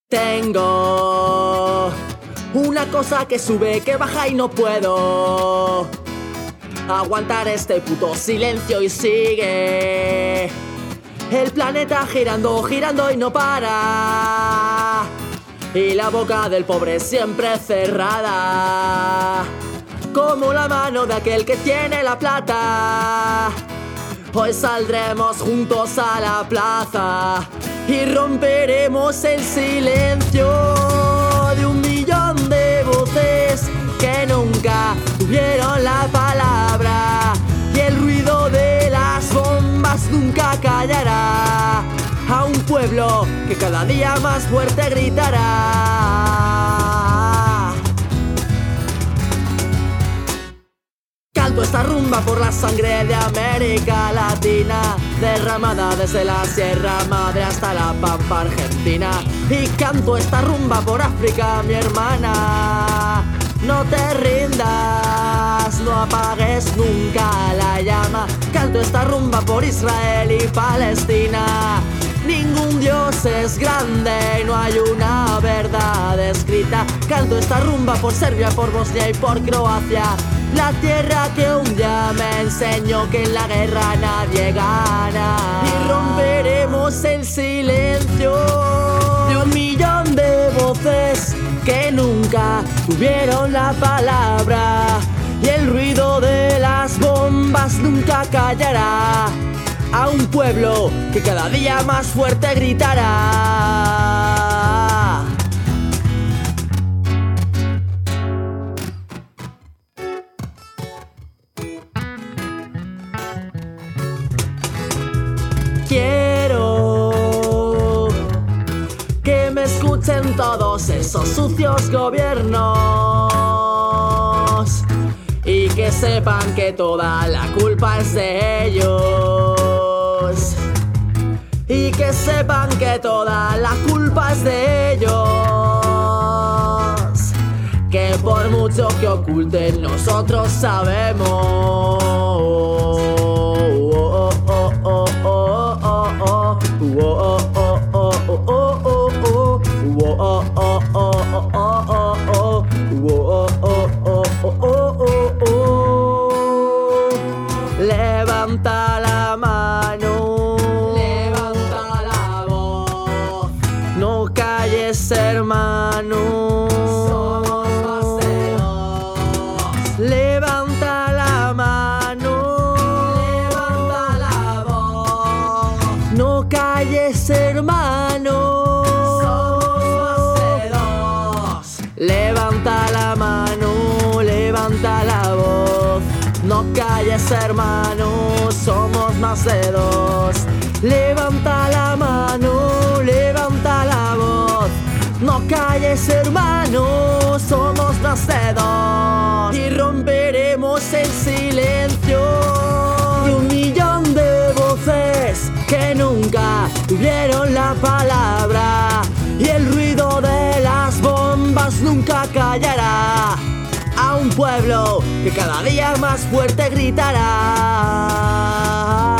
Tengo una cosa que sube, que baja y no puedo aguantar este puto silencio y sigue el planeta girando, girando y no para. Y la boca del pobre siempre cerrada, como la mano de aquel que tiene la plata. Hoy saldremos juntos a la plaza y romperemos el silencio de 1.000.000 de voces que nunca tuvieron la palabra. Y el ruido de las bombas nunca callará a un pueblo que cada día más fuerte gritará. Canto esta rumba por la sangre de América Latina, derramada desde la Sierra Madre hasta la Pampa Argentina. Y canto esta rumba por África, mi hermana. No te rindas, no apagues nunca la llama. Canto esta rumba por Israel y Palestina. Ningún Dios es grande y no hay una verdad escrita. Canto esta rumba por Serbia, por Bosnia y por Croacia, la tierra que un día me enseñó que en la guerra nadie gana. Y romperemos el silencio de 1.000.000 de voces que nunca tuvieron la palabra. Y el ruido de las bombas nunca callará a un pueblo que cada día más fuerte gritará. Quiero que me escuchen todos esos sucios gobiernos y que sepan que toda la culpa es de ellos. Y que sepan que toda la culpa es de ellos. Que por mucho que oculten nosotros sabemos. Levanta la mano, levanta la voz, no calles, hermano. Somos más de dos. Levanta la mano, levanta la voz, no calles, hermano. Somos más de dos. Levanta la mano, levanta la voz, no calles, hermano, somos más de dos. Levanta la mano, levanta la voz, no calles, hermano, somos más de dos. Y romperemos el silencio de 1.000.000 de voces que nunca tuvieron la palabra. Y el ruido de las bombas nunca callará a un pueblo que cada día más fuerte gritará.